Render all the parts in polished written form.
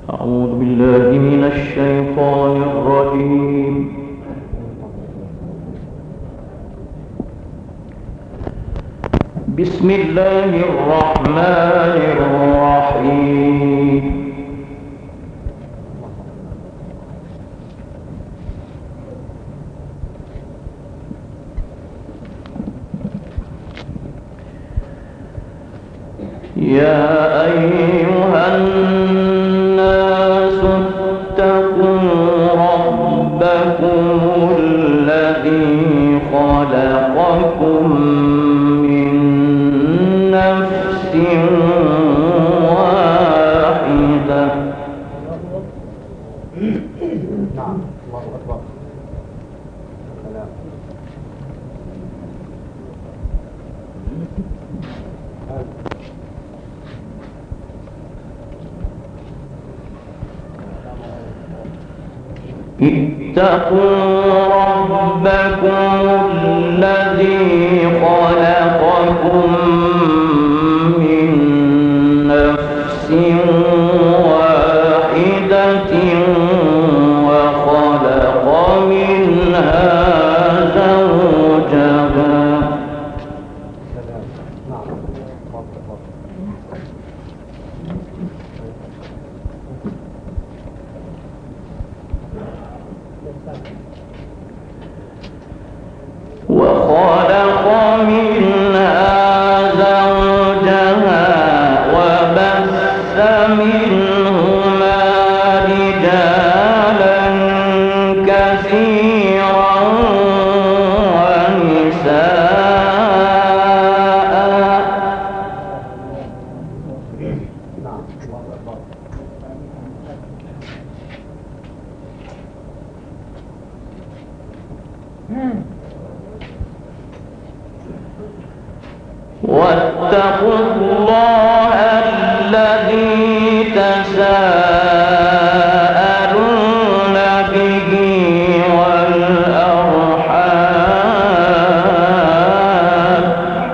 أعوذ بالله من الشيطان الرجيم. بسم الله الرحمن الرحيم. يا أيها الناس اتقوا ربكم الذي خلقكم من نفس واحدة. نعم، الله أكبر. اتقوا ربكم الذي خلقكم من نفس واحدة وخلق منها زوجها. وخلق منها زوجها وبث منهما رجالا كثيرا ونساء. واتقوا الله الذي تساءلون به والأرحام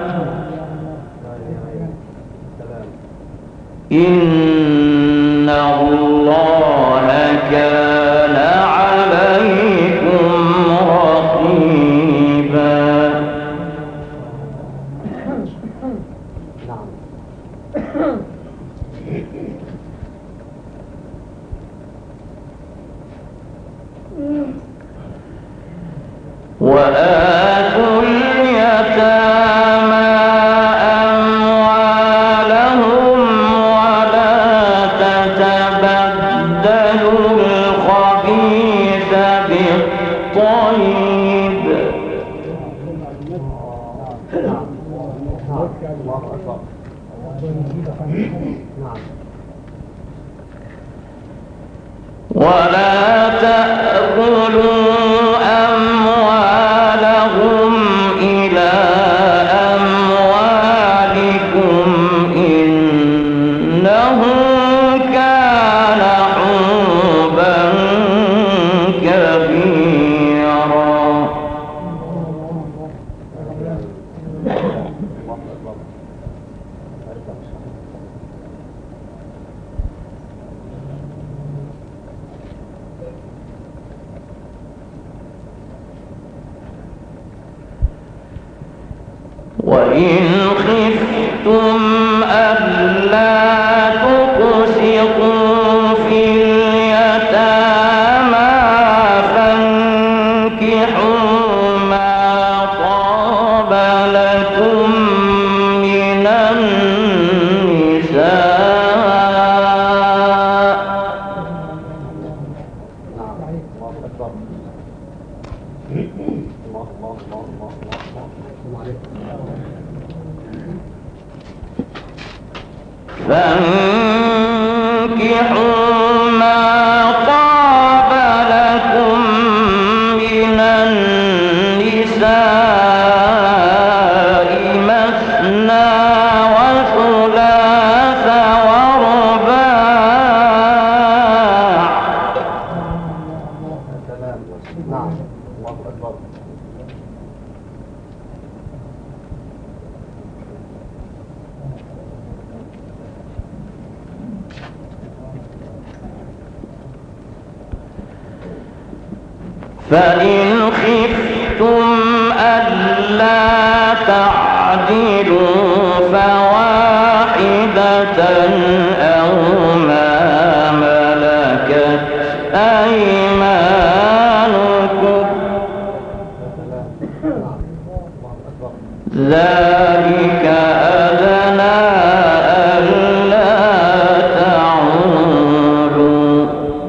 إن الله كان عليكم رقيبا. وآتوا اليتامى أموالهم ولا تتبدلوا الخبيث بالطيب. ولا تأكلوا أموالهم إلى أموالكم إنه كان حوبا كبيرا. وإن خفتم ألا تقسطوا في اليتامى فانكحوا ما طاب لكم من النساء. فانكحوا ما طاب لكم من النساء مثنى وثلاث ورباع. نعم، الله أكبر. فإن خفتم ألا تعدلوا فواحدة أو ما ملكت أيمانكم ذلك أدنى ألا تعولوا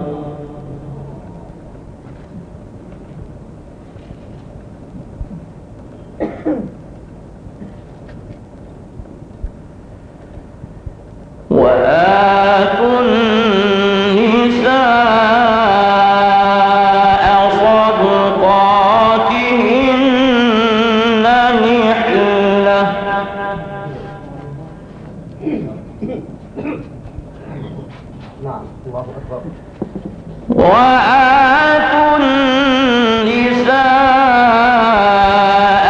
وآتوا النساء صدقاتهن نحلة نعم الله أكبر وآتوا النساء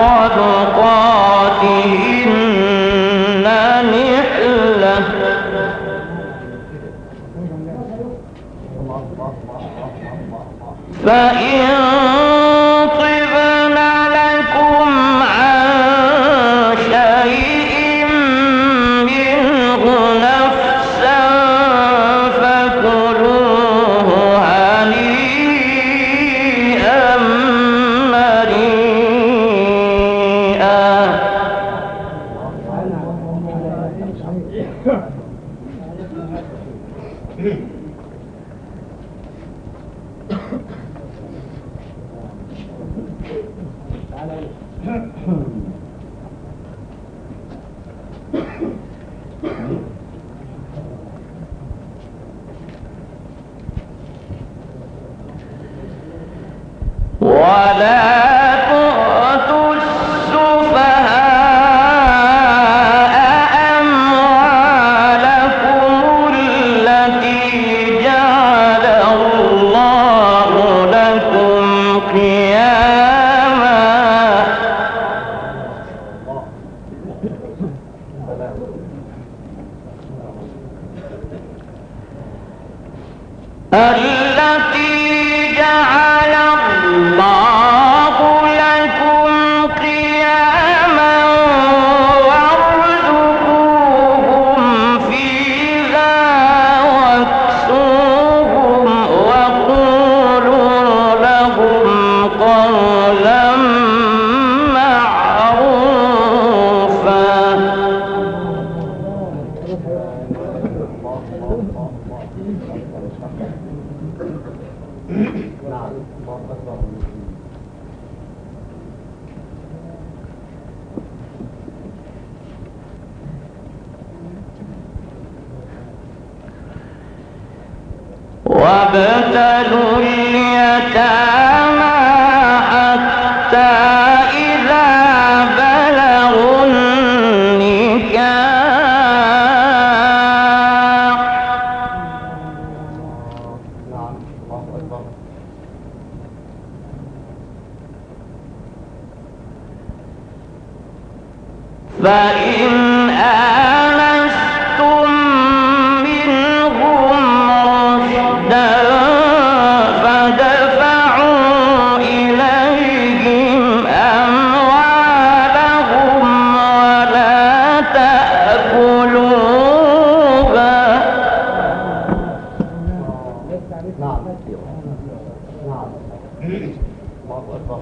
صدقاتهن نحلة فإن طبن لكم عن شيء منه نفسا فكلوه هنيئا مريئا ولا تؤتوا السفهاء أموالكم التي جعل الله لكم قياما التي جعل الله لكم قياما وارزقوهم فيها واكسوهم وقولوا لهم قولا معروفا نعم الله أكبر وابتلوا اليتامى حتى إذا بلغوا النكاح نعم الله أكبر فإن آنستم منهم رشدا فادفعوا إليهم أموالهم ولا تأكلوها نعم نعم الله أكبر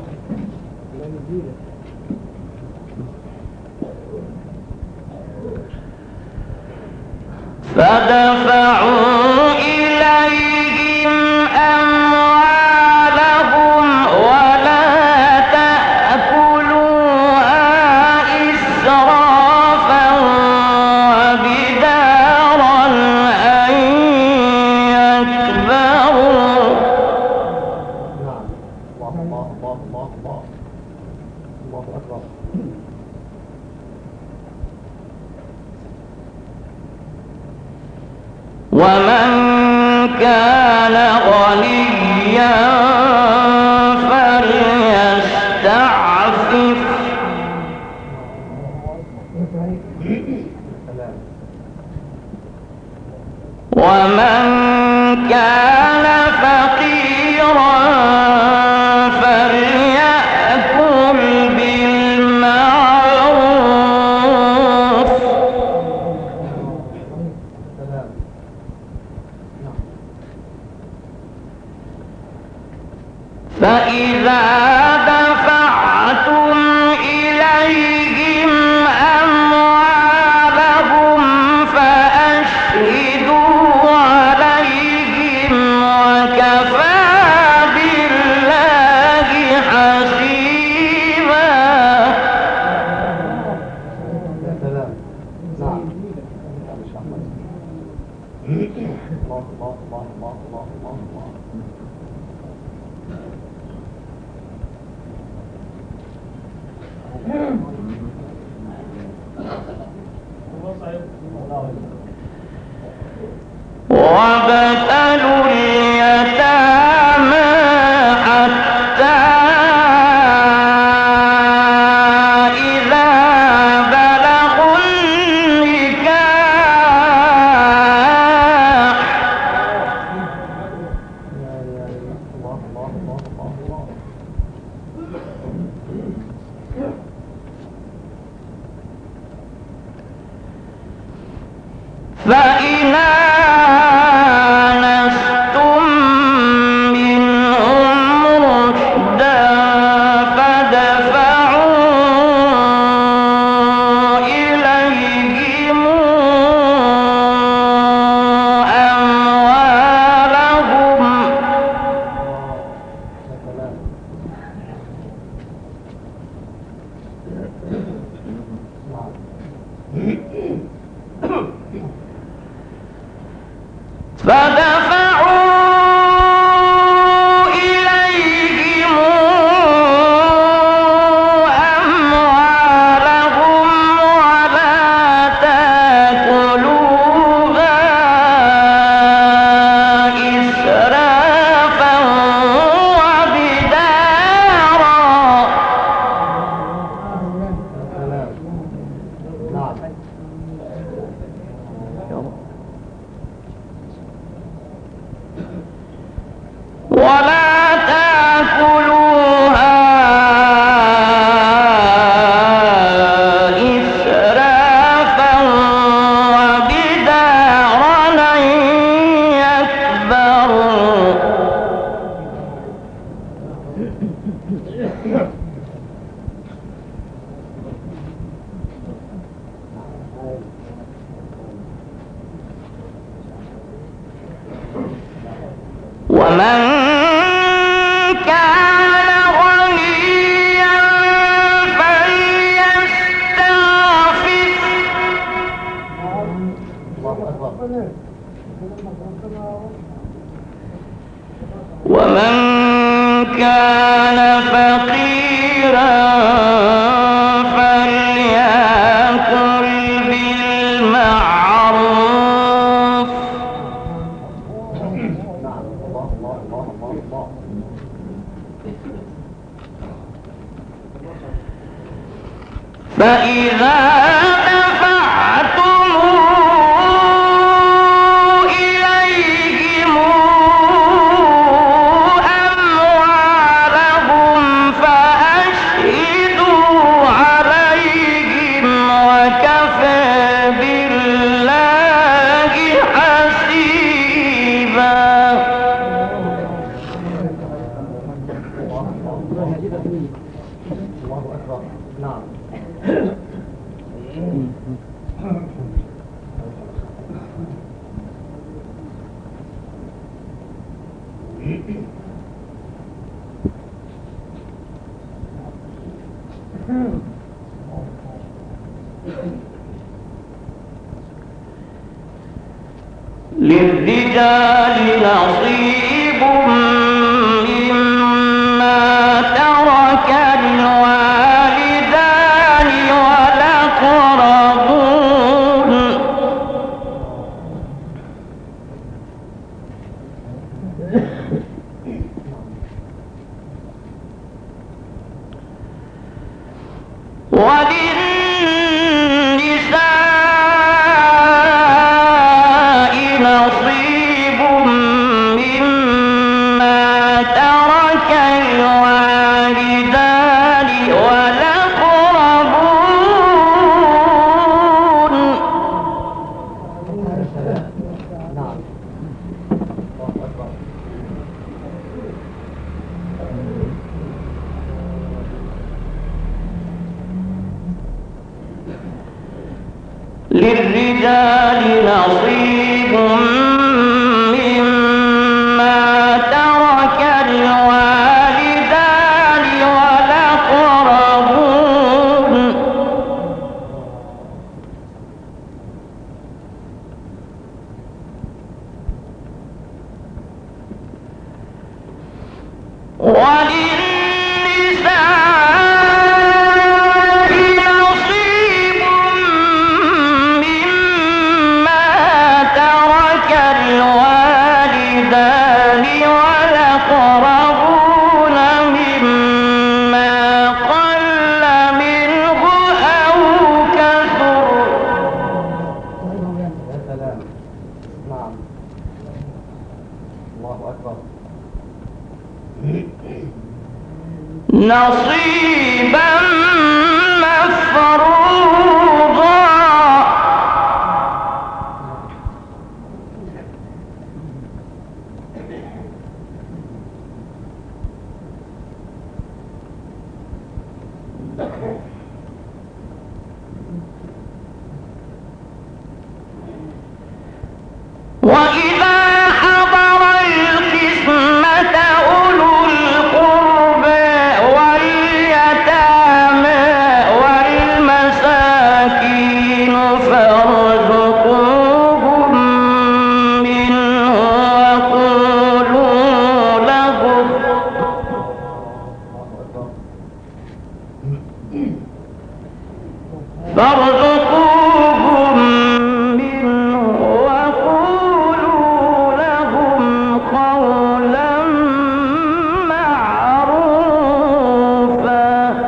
فدفعوا إليهم أموالهم ولا تأكلوها إسرافا وبدارا أن يكبروا نعم الله الله الله الله الله الله أكبر ومن كان غنيا فليستعفف ومن كان فقيرا فإذا دفعتم إليهم أموالهم فأشهدوا عليهم وكفى بالله حسيبا. يا سلام. نعم. الله الله الله الله الله الله الله. وابتلوا اليتامى حتى إذا بلغوا النكاح الله الله الله الله الله. فإن آنستم منهم رشدا فادفعوا إليهم أموالهم يا سلام. فدفعوا إليهم أموالهم ولا تأكلوها إسرافا وبدارا. نعم. ولا تأكلوها إسرافا وبدارا أن يكبروا. ومن كان غنيا فليستعفف. الله أكبر. ومن كان فقيرا فليأكل بالمعروف. نعم. الله الله الله الله الله. فإذا دفعتم إليهم أموالهم فأشهدوا عليهم وكفى بالله حسيبا. الله أكبر. نعم. للرجال نصيب مما ترك الوالدان والأقربون. وللنساء نصيب مما ترك الوالدان والأقربون. نعم. الله أكبر. للرجال نصيب مما ترك الوالدان والأقربون وللنساء نصيب مما ترك الوالدان والأقربون مما قل منه أو كثر. يا سلام. نعم. الله أكبر. نصيبا مفروضا. وإذا حضر القسمة أولو القربى واليتامى والمساكين فارزقوهم منه وقولوا لهم فارزقوهم منه وقولوا لهم قولا معروفا.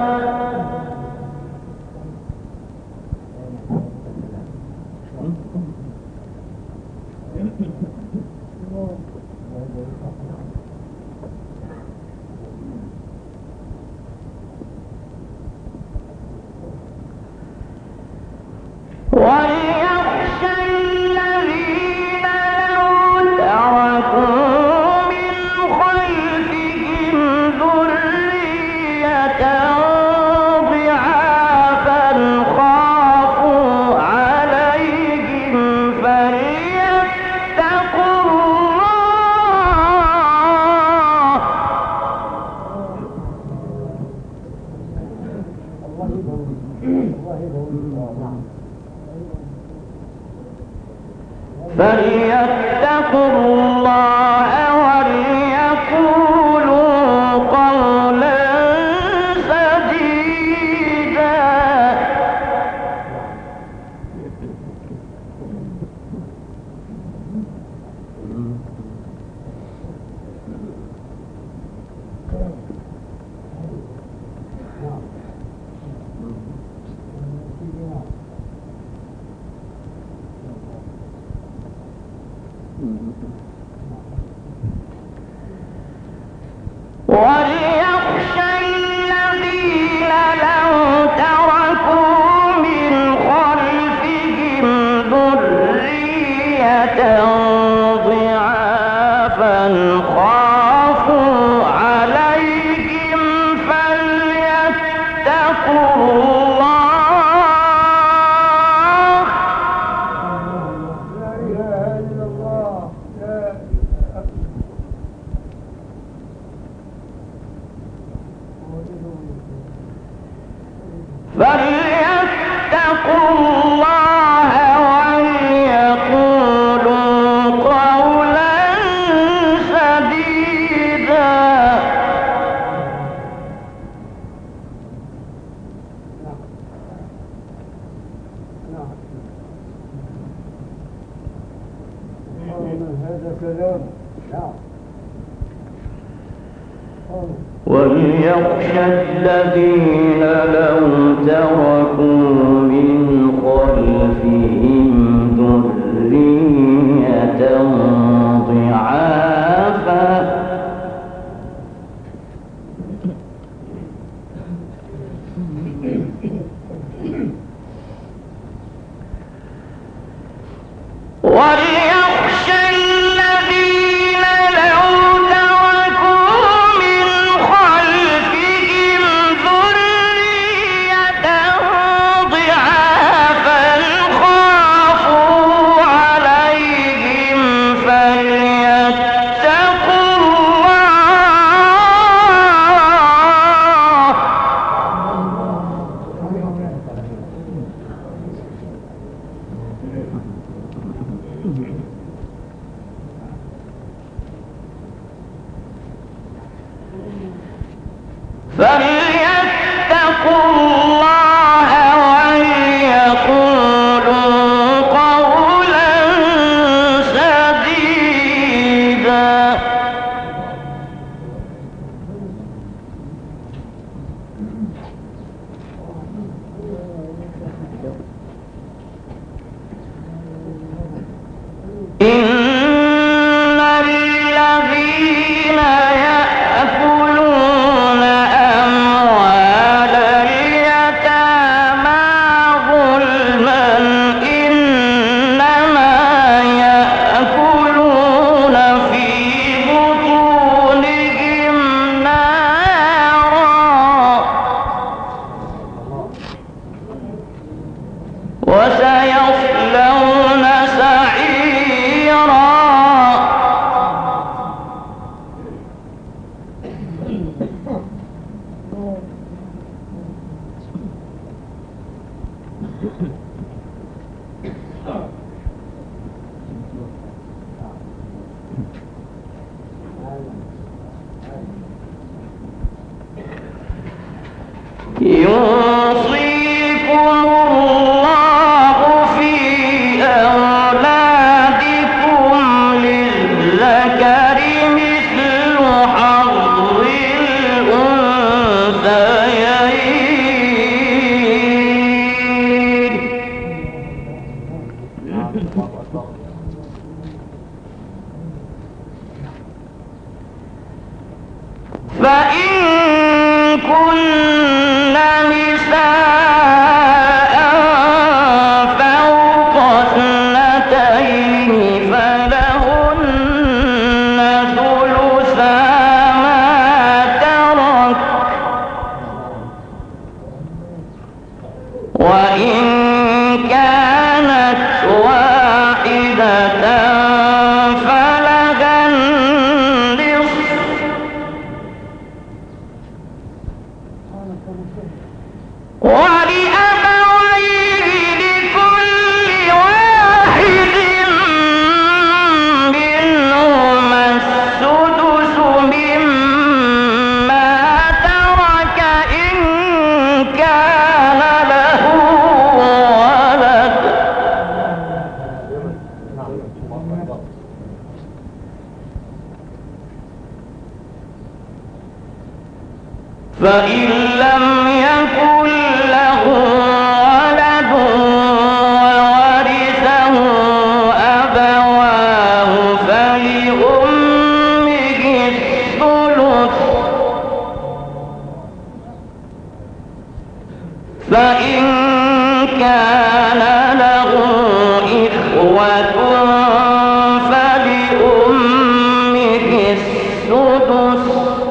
وليخشى الذين لو تركوا من خلفهم ذرية ضعافا خافوا عليهم فليتقوا الله وليقولوا قولا سديدا. وليخشى الذين لو تركوا من خلفهم ذرية ضعافا خافوا عليهم فليتقوا الله فليتقوا الله وليقولوا قولا سديدا. هذا كلام. نعم. وليخشى الذين لو تركوا من خلفهم ذرية ضعافا وليخشى الذين لو تركوا من خلفهم ذرية ضعافا فليتقوا الله وليقولوا قولا سديدا. إن الذين يأكلون أموال اليتامى ظلما إنما يأكلون في بطونهم نارا وسيصلون سعيرا. يوصيكم الله في أولادكم للذكر مثل حظ الأنثيين. فإن كن نساء فوق اثنتين فلهن ثلثا ما ترك، وإن كانت واحدة فلها النصف، ولأبويه لكل واحد منهما السدس مما ترك إن كان له ولد. فإن لم يكن له ولد وورثه أبواه فلأمه الثلث، فإن كان له إخوة فلأمه السدس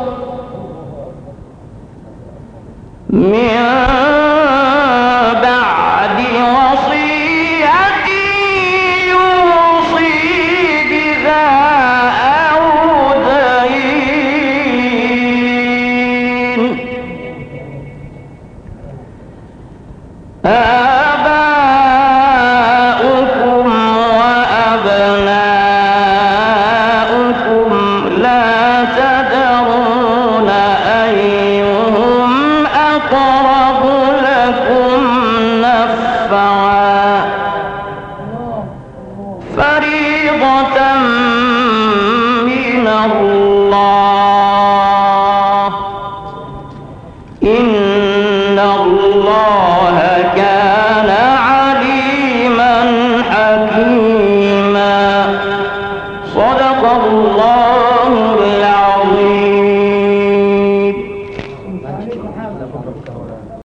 من بعد وصية يوصي بها أو دين. آباؤكم وأبناؤكم لا تدرون أيهم أقرب لكم نفعا، فريضة من الله، إن الله كان عليما حكيما. صدق الله العظيم.